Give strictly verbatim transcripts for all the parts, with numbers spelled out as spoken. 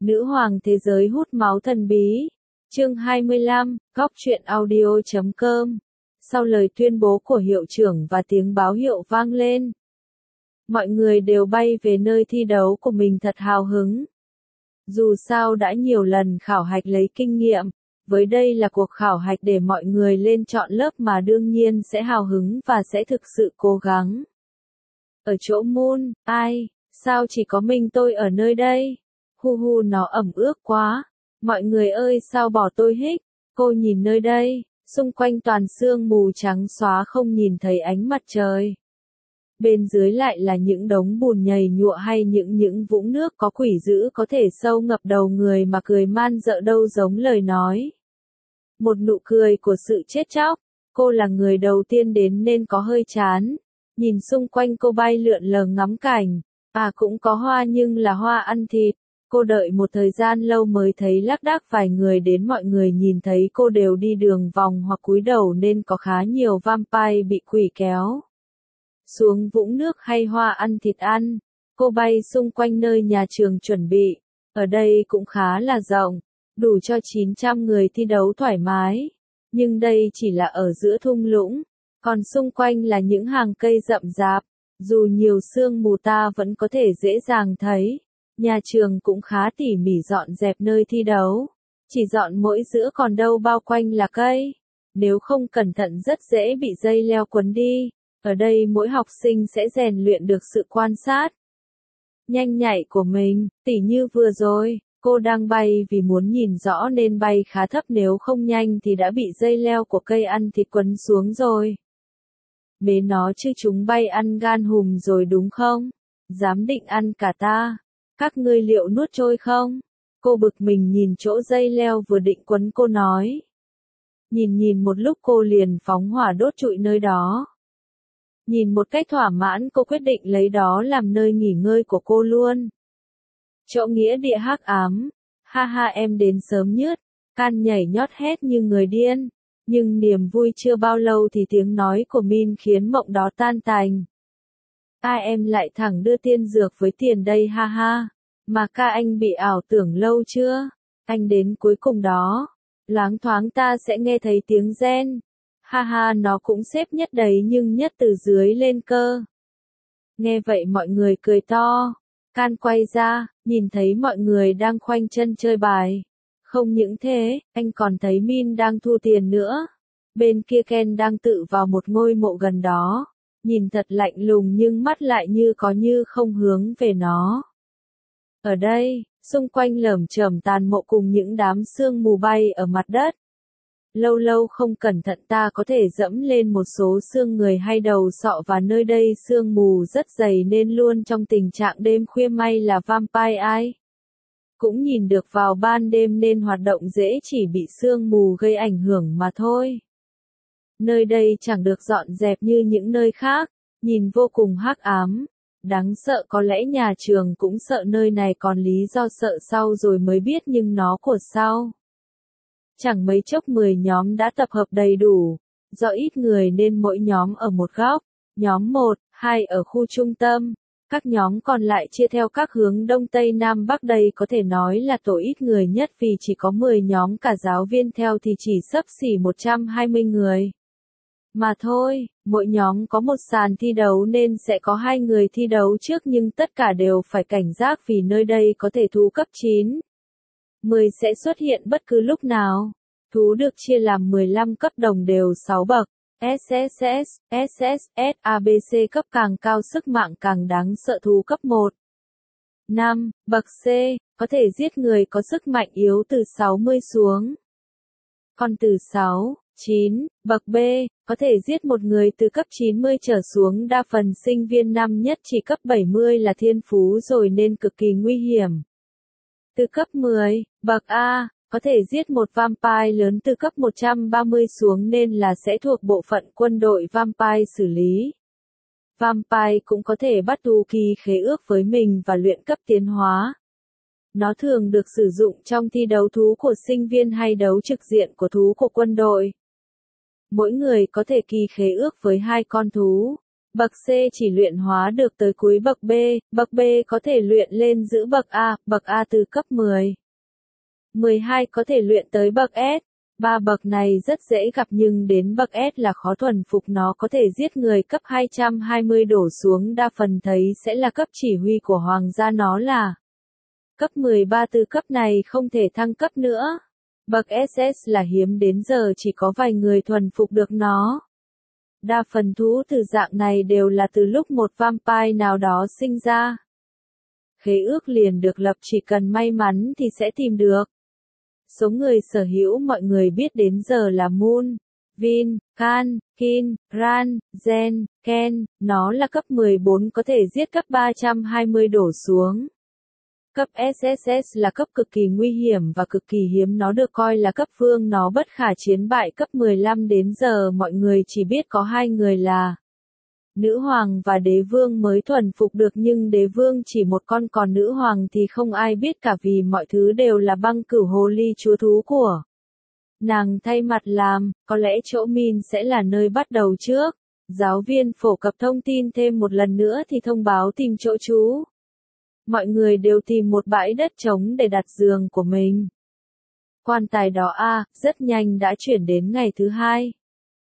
Nữ hoàng thế giới hút máu thần bí. Chương hai mươi lăm, góc truyện audio chấm com. Sau lời tuyên bố của hiệu trưởng và tiếng báo hiệu vang lên, mọi người đều bay về nơi thi đấu của mình thật hào hứng. Dù sao đã nhiều lần khảo hạch lấy kinh nghiệm, với đây là cuộc khảo hạch để mọi người lên chọn lớp mà đương nhiên sẽ hào hứng và sẽ thực sự cố gắng. Ở chỗ Moon, ai, sao chỉ có mình tôi ở nơi đây? Hu hu, nó ẩm ướt quá. Mọi người ơi, sao bỏ tôi hích? Cô nhìn nơi đây, xung quanh toàn sương mù trắng xóa, không nhìn thấy ánh mặt trời. Bên dưới lại là những đống bùn nhầy nhụa hay những những vũng nước có quỷ dữ có thể sâu ngập đầu người mà cười man dợ đâu giống lời nói. Một nụ cười của sự chết chóc. Cô là người đầu tiên đến nên có hơi chán. Nhìn xung quanh cô bay lượn lờ ngắm cảnh. À, cũng có hoa nhưng là hoa ăn thịt. Cô đợi một thời gian lâu mới thấy lác đác vài người đến, mọi người nhìn thấy cô đều đi đường vòng hoặc cúi đầu nên có khá nhiều vampire bị quỷ kéo xuống vũng nước hay hoa ăn thịt ăn. Cô bay xung quanh nơi nhà trường chuẩn bị. Ở đây cũng khá là rộng, đủ cho chín trăm người thi đấu thoải mái. Nhưng đây chỉ là ở giữa thung lũng, còn xung quanh là những hàng cây rậm rạp. Dù nhiều sương mù ta vẫn có thể dễ dàng thấy. Nhà trường cũng khá tỉ mỉ dọn dẹp nơi thi đấu. Chỉ dọn mỗi giữa, còn đâu bao quanh là cây. Nếu không cẩn thận rất dễ bị dây leo quấn đi. Ở đây mỗi học sinh sẽ rèn luyện được sự quan sát nhanh nhạy của mình. Tỉ như vừa rồi, cô đang bay vì muốn nhìn rõ nên bay khá thấp, nếu không nhanh thì đã bị dây leo của cây ăn thịt quấn xuống rồi. Bế nó chứ, chúng bay ăn gan hùm rồi đúng không? Dám định ăn cả ta. Các ngươi liệu nuốt trôi không? Cô bực mình nhìn chỗ dây leo vừa định quấn cô nói. Nhìn nhìn một lúc cô liền phóng hỏa đốt trụi nơi đó. Nhìn một cách thỏa mãn, cô quyết định lấy đó làm nơi nghỉ ngơi của cô luôn. Chỗ nghĩa địa hắc ám. Ha ha, em đến sớm nhất. Can nhảy nhót hét như người điên. Nhưng niềm vui chưa bao lâu thì tiếng nói của Min khiến mộng đó tan tành. Ai em lại thẳng đưa tiên dược với tiền đây, ha ha. Mà ca anh bị ảo tưởng lâu chưa? Anh đến cuối cùng đó. Loáng thoáng ta sẽ nghe thấy tiếng gen. Ha ha, nó cũng xếp nhất đấy nhưng nhất từ dưới lên cơ. Nghe vậy mọi người cười to. Can quay ra, nhìn thấy mọi người đang khoanh chân chơi bài. Không những thế, anh còn thấy Min đang thu tiền nữa. Bên kia Ken đang tự vào một ngôi mộ gần đó. Nhìn thật lạnh lùng nhưng mắt lại như có như không hướng về nó. Ở đây, xung quanh lởm chởm tàn mộ cùng những đám sương mù bay ở mặt đất. Lâu lâu không cẩn thận ta có thể dẫm lên một số xương người hay đầu sọ, và nơi đây sương mù rất dày nên luôn trong tình trạng đêm khuya, may là vampire ai cũng nhìn được vào ban đêm nên hoạt động dễ, chỉ bị sương mù gây ảnh hưởng mà thôi. Nơi đây chẳng được dọn dẹp như những nơi khác, nhìn vô cùng hắc ám, đáng sợ. Có lẽ nhà trường cũng sợ nơi này, còn lý do sợ sau rồi mới biết, nhưng nó của sau. Chẳng mấy chốc mười nhóm đã tập hợp đầy đủ, do ít người nên mỗi nhóm ở một góc, nhóm một, hai ở khu trung tâm, các nhóm còn lại chia theo các hướng đông tây nam bắc. Đây có thể nói là tổ ít người nhất vì chỉ có mười nhóm, cả giáo viên theo thì chỉ xấp xỉ một trăm hai mươi người. Mà thôi, mỗi nhóm có một sàn thi đấu nên sẽ có hai người thi đấu trước, nhưng tất cả đều phải cảnh giác vì nơi đây có thể thú cấp chín, mười sẽ xuất hiện bất cứ lúc nào. Thú được chia làm mười lăm cấp đồng đều sáu bậc, ét ét ét, ét ét ét, a bê xê. Cấp càng cao sức mạnh càng đáng sợ. Thú cấp một, năm, bậc C, có thể giết người có sức mạnh yếu từ sáu mươi xuống. Còn từ sáu, chín, bậc B, có thể giết một người từ cấp chín mươi trở xuống. Đa phần sinh viên năm nhất chỉ cấp bảy mươi là thiên phú rồi nên cực kỳ nguy hiểm. Từ cấp mười, bậc A, có thể giết một vampire lớn từ cấp một trăm ba mươi xuống nên là sẽ thuộc bộ phận quân đội vampire xử lý. Vampire cũng có thể bắt tu kỳ khế ước với mình và luyện cấp tiến hóa. Nó thường được sử dụng trong thi đấu thú của sinh viên hay đấu trực diện của thú của quân đội. Mỗi người có thể kỳ khế ước với hai con thú. Bậc C chỉ luyện hóa được tới cuối bậc B, bậc B có thể luyện lên giữ bậc A, bậc A từ cấp mười. mười hai có thể luyện tới bậc S. Ba bậc này rất dễ gặp nhưng đến bậc S là khó thuần phục, nó có thể giết người. Cấp hai trăm hai mươi đổ xuống đa phần thấy sẽ là cấp chỉ huy của hoàng gia, nó là cấp mười ba, từ cấp này không thể thăng cấp nữa. Bậc ét ét là hiếm, đến giờ chỉ có vài người thuần phục được nó. Đa phần thú từ dạng này đều là từ lúc một vampire nào đó sinh ra. Khế ước liền được lập, chỉ cần may mắn thì sẽ tìm được. Số người sở hữu mọi người biết đến giờ là Moon, Vin, Khan, Kin, Ran, Zen, Ken, nó là cấp mười bốn có thể giết cấp ba trăm hai mươi đổ xuống. Cấp ét ét ét là cấp cực kỳ nguy hiểm và cực kỳ hiếm, nó được coi là cấp vương, nó bất khả chiến bại. Cấp mười lăm đến giờ mọi người chỉ biết có hai người là nữ hoàng và đế vương mới thuần phục được, nhưng đế vương chỉ một con, còn nữ hoàng thì không ai biết cả vì mọi thứ đều là băng cửu hồ ly chúa thú của nàng thay mặt làm. Có lẽ chỗ Min sẽ là nơi bắt đầu trước. Giáo viên phổ cập thông tin thêm một lần nữa thì thông báo tìm chỗ trú. Mọi người đều tìm một bãi đất trống để đặt giường của mình. Quan tài đó a, à, rất nhanh đã chuyển đến ngày thứ hai.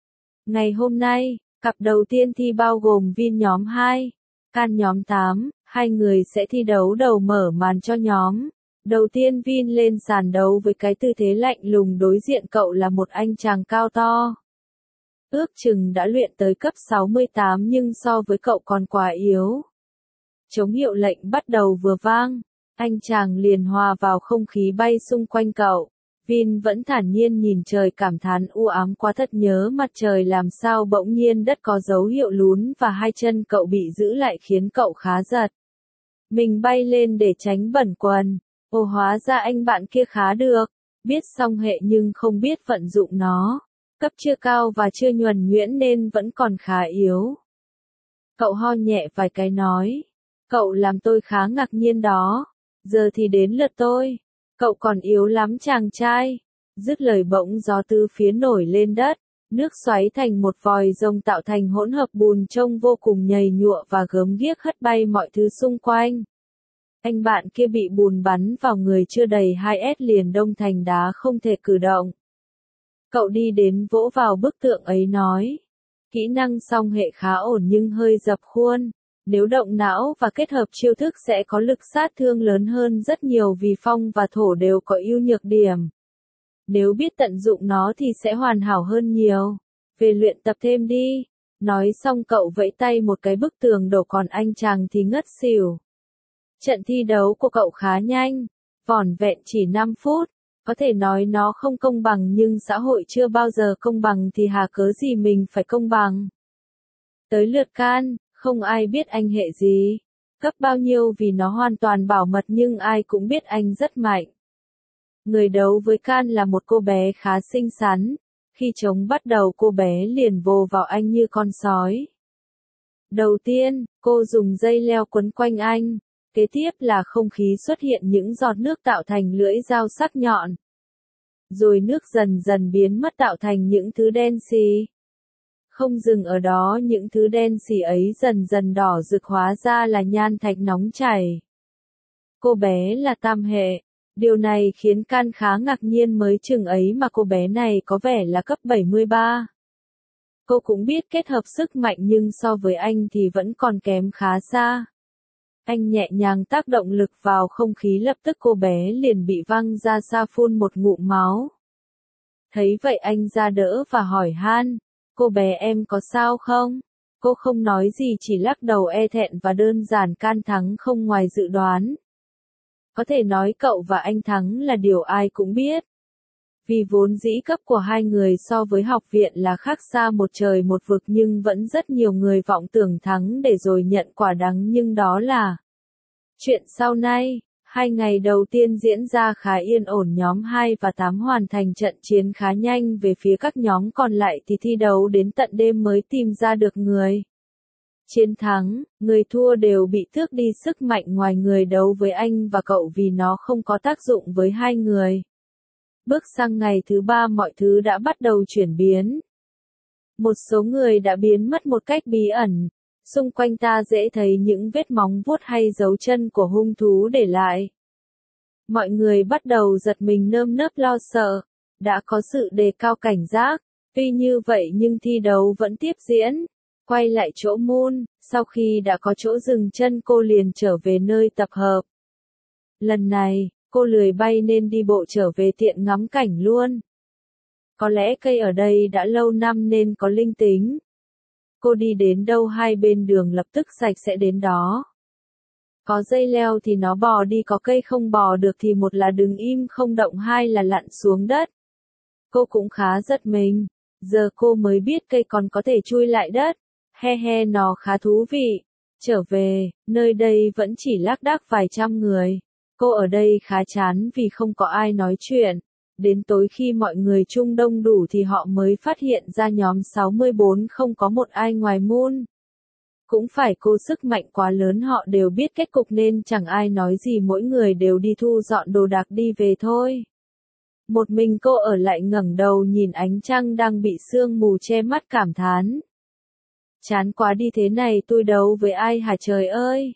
Ngày hôm nay, cặp đầu tiên thi bao gồm Vin nhóm hai, Can nhóm tám, hai người sẽ thi đấu đầu mở màn cho nhóm. Đầu tiên Vin lên sàn đấu với cái tư thế lạnh lùng, đối diện cậu là một anh chàng cao to. Ước chừng đã luyện tới cấp sáu mươi tám nhưng so với cậu còn quá yếu. Chống hiệu lệnh bắt đầu vừa vang, anh chàng liền hòa vào không khí bay xung quanh cậu. Vin vẫn thản nhiên nhìn trời, cảm thán u ám quá, thật nhớ mặt trời. Làm sao bỗng nhiên đất có dấu hiệu lún và hai chân cậu bị giữ lại khiến cậu khá giật. Mình bay lên để tránh bẩn quần. Ồ, hóa ra anh bạn kia khá được, biết song hệ nhưng không biết vận dụng nó. Cấp chưa cao và chưa nhuần nhuyễn nên vẫn còn khá yếu. Cậu ho nhẹ vài cái nói. Cậu làm tôi khá ngạc nhiên đó. Giờ thì đến lượt tôi. Cậu còn yếu lắm chàng trai. Dứt lời bỗng gió từ phía nổi lên đất. Nước xoáy thành một vòi rồng tạo thành hỗn hợp bùn trông vô cùng nhầy nhụa và gớm ghiếc, hất bay mọi thứ xung quanh. Anh bạn kia bị bùn bắn vào người chưa đầy hai S liền đông thành đá, không thể cử động. Cậu đi đến vỗ vào bức tượng ấy nói. Kỹ năng song hệ khá ổn nhưng hơi dập khuôn. Nếu động não và kết hợp chiêu thức sẽ có lực sát thương lớn hơn rất nhiều vì phong và thổ đều có ưu nhược điểm. Nếu biết tận dụng nó thì sẽ hoàn hảo hơn nhiều. Về luyện tập thêm đi. Nói xong cậu vẫy tay một cái, bức tường đổ, còn anh chàng thì ngất xỉu. Trận thi đấu của cậu khá nhanh, vỏn vẹn chỉ năm phút. Có thể nói nó không công bằng nhưng xã hội chưa bao giờ công bằng thì hà cớ gì mình phải công bằng. Tới lượt Can. Không ai biết anh hệ gì, cấp bao nhiêu vì nó hoàn toàn bảo mật, nhưng ai cũng biết anh rất mạnh. Người đấu với Can là một cô bé khá xinh xắn. Khi chống bắt đầu cô bé liền vồ vào anh như con sói. Đầu tiên, cô dùng dây leo quấn quanh anh. Kế tiếp là không khí xuất hiện những giọt nước tạo thành lưỡi dao sắc nhọn. Rồi nước dần dần biến mất tạo thành những thứ đen xì. Không dừng ở đó, những thứ đen xì ấy dần dần đỏ rực, hóa ra là nhan thạch nóng chảy. Cô bé là tam hệ. Điều này khiến Can khá ngạc nhiên, mới chừng ấy mà cô bé này có vẻ là cấp bảy mươi ba. Cô cũng biết kết hợp sức mạnh nhưng so với anh thì vẫn còn kém khá xa. Anh nhẹ nhàng tác động lực vào không khí, lập tức cô bé liền bị văng ra xa, phun một ngụm máu. Thấy vậy anh ra đỡ và hỏi han. Cô bé em có sao không? Cô không nói gì, chỉ lắc đầu e thẹn và đơn giản. Can thắng không ngoài dự đoán. Có thể nói cậu và anh thắng là điều ai cũng biết. Vì vốn dĩ cấp của hai người so với học viện là khác xa một trời một vực, nhưng vẫn rất nhiều người vọng tưởng thắng để rồi nhận quả đắng, nhưng đó là chuyện sau này. Hai ngày đầu tiên diễn ra khá yên ổn, nhóm hai và tám hoàn thành trận chiến khá nhanh, về phía các nhóm còn lại thì thi đấu đến tận đêm mới tìm ra được người chiến thắng. Người thua đều bị tước đi sức mạnh ngoài người đấu với anh và cậu vì nó không có tác dụng với hai người. Bước sang ngày thứ ba mọi thứ đã bắt đầu chuyển biến. Một số người đã biến mất một cách bí ẩn. Xung quanh ta dễ thấy những vết móng vuốt hay dấu chân của hung thú để lại. Mọi người bắt đầu giật mình nơm nớp lo sợ, đã có sự đề cao cảnh giác. Tuy như vậy nhưng thi đấu vẫn tiếp diễn. Quay lại chỗ Moon, sau khi đã có chỗ dừng chân cô liền trở về nơi tập hợp. Lần này, cô lười bay nên đi bộ trở về tiện ngắm cảnh luôn. Có lẽ cây ở đây đã lâu năm nên có linh tính. Cô đi đến đâu hai bên đường lập tức sạch sẽ đến đó. Có dây leo thì nó bò đi, có cây không bò được thì một là đứng im không động, hai là lặn xuống đất. Cô cũng khá giật mình, giờ cô mới biết cây còn có thể chui lại đất. He he, nó khá thú vị. Trở về, nơi đây vẫn chỉ lác đác vài trăm người. Cô ở đây khá chán vì không có ai nói chuyện. Đến tối khi mọi người chung đông đủ thì họ mới phát hiện ra nhóm sáu mươi bốn không có một ai ngoài Moon. Cũng phải cô sức mạnh quá lớn, họ đều biết kết cục nên chẳng ai nói gì, mỗi người đều đi thu dọn đồ đạc đi về thôi. Một mình cô ở lại ngẩng đầu nhìn ánh trăng đang bị sương mù che mắt cảm thán. Chán quá đi, thế này tôi đấu với ai hả trời ơi?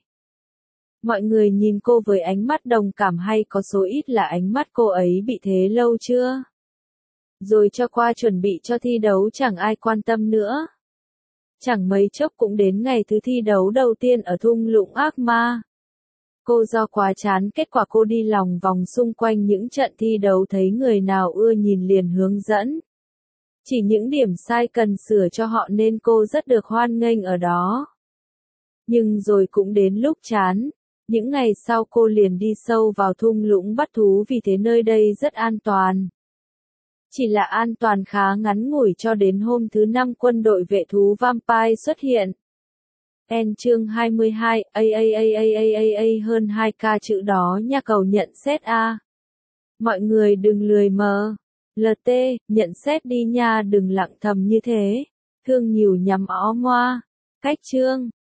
Mọi người nhìn cô với ánh mắt đồng cảm, hay có số ít là ánh mắt cô ấy bị thế lâu chưa? Rồi cho qua chuẩn bị cho thi đấu, chẳng ai quan tâm nữa. Chẳng mấy chốc cũng đến ngày thứ thi đấu đầu tiên ở thung lũng ác ma. Cô do quá chán, kết quả cô đi lòng vòng xung quanh những trận thi đấu, thấy người nào ưa nhìn liền hướng dẫn. Chỉ những điểm sai cần sửa cho họ nên cô rất được hoan nghênh ở đó. Nhưng rồi cũng đến lúc chán. Những ngày sau cô liền đi sâu vào thung lũng bắt thú vì thế nơi đây rất an toàn. Chỉ là an toàn khá ngắn ngủi cho đến hôm thứ năm quân đội vệ thú Vampire xuất hiện. En chương hai mươi hai, a a a a a a a hơn hai k chữ đó nha, cầu nhận xét a. Mọi người đừng lười mờ. lờ tê, nhận xét đi nha, đừng lặng thầm như thế. Thương nhiều nhắm ó moa. Cách chương.